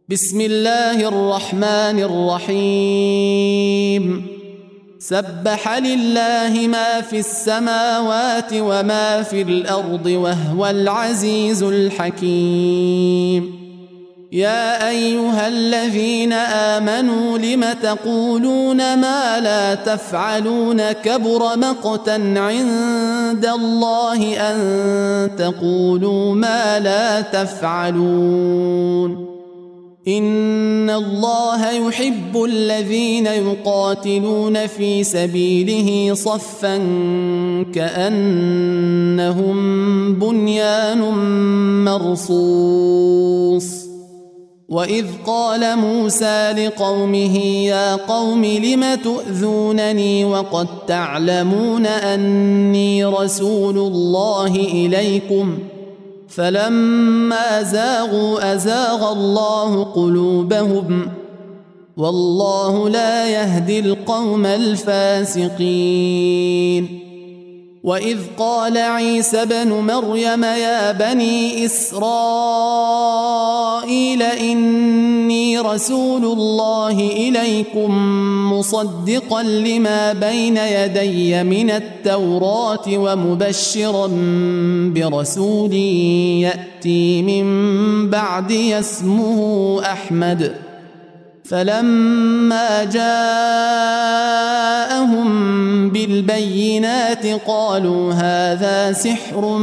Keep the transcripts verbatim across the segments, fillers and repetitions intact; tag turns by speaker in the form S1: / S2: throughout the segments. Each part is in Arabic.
S1: بسم الله الرحمن الرحيم سبح لله ما في السماوات وما في الأرض وهو العزيز الحكيم يا أيها الذين آمنوا لم تقولون ما لا تفعلون كبر مقتا عند الله أن تقولوا ما لا تفعلون إن الله يحب الذين يقاتلون في سبيله صفا كأنهم بنيان مرصوص وإذ قال موسى لقومه يا قوم لم تؤذونني وقد تعلمون أني رسول الله إليكم فلما زاغوا أزاغ الله قلوبهم والله لا يهدي القوم الفاسقين وإذ قال عيسى ابن مريم يا بني إسرائيل إني رسول الله إليكم مصدقا لما بين يدي من التوراة ومبشرا برسول يأتي من بعدي اسمه أحمد فلما جاءهم بالبينات قالوا هذا سحر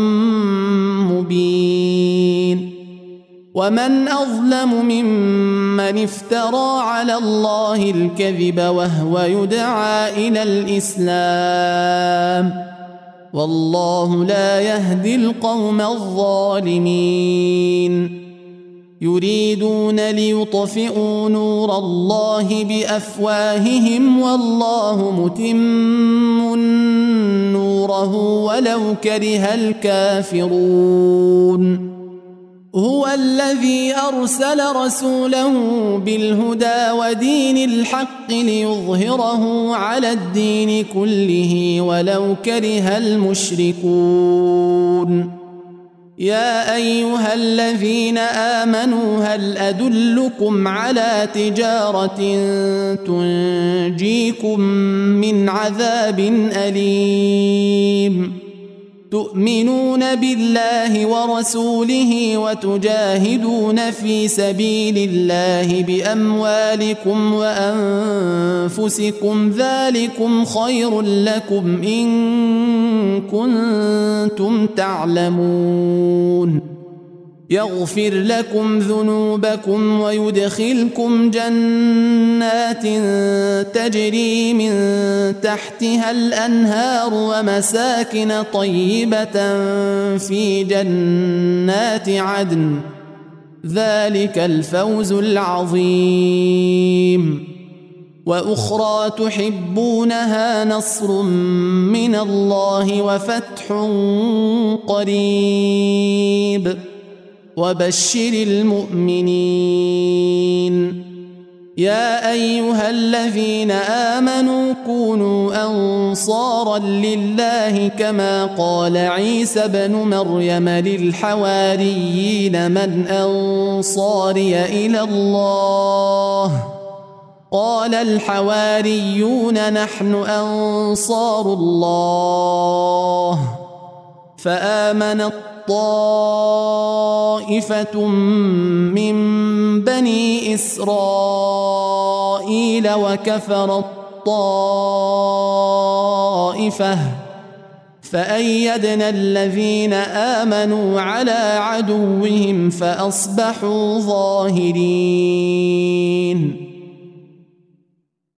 S1: مبين ومن أظلم ممن افترى على الله الكذب وهو يدعى إلى الإسلام والله لا يهدي القوم الظالمين يريدون ليطفئوا نور الله بأفواههم والله متم نوره ولو كره الكافرون هو الذي أرسل رسوله بالهدى ودين الحق ليظهره على الدين كله ولو كره المشركون يا أيها الذين آمنوا هل أدلكم على تجارة تنجيكم من عذاب أليم تؤمنون بالله ورسوله وتجاهدون في سبيل الله بأموالكم وأنفسكم ذلكم خير لكم إن كنتم تعلمون يغفر لكم ذنوبكم ويدخلكم جنات تجري من تحتها الأنهار ومساكن طيبة في جنات عدن ذلك الفوز العظيم وأخرى تحبونها نصر من الله وفتح قريب وبشر المؤمنين يا أيها الذين آمنوا كونوا أنصارا لله كما قال عيسى ابن مريم للحواريين من أنصاري إلى الله قال الحواريون نحن أنصار الله فآمنت طائفة من بني إسرائيل وكفرت طائفة فأيدنا الذين آمنوا على عدوهم فأصبحوا ظاهرين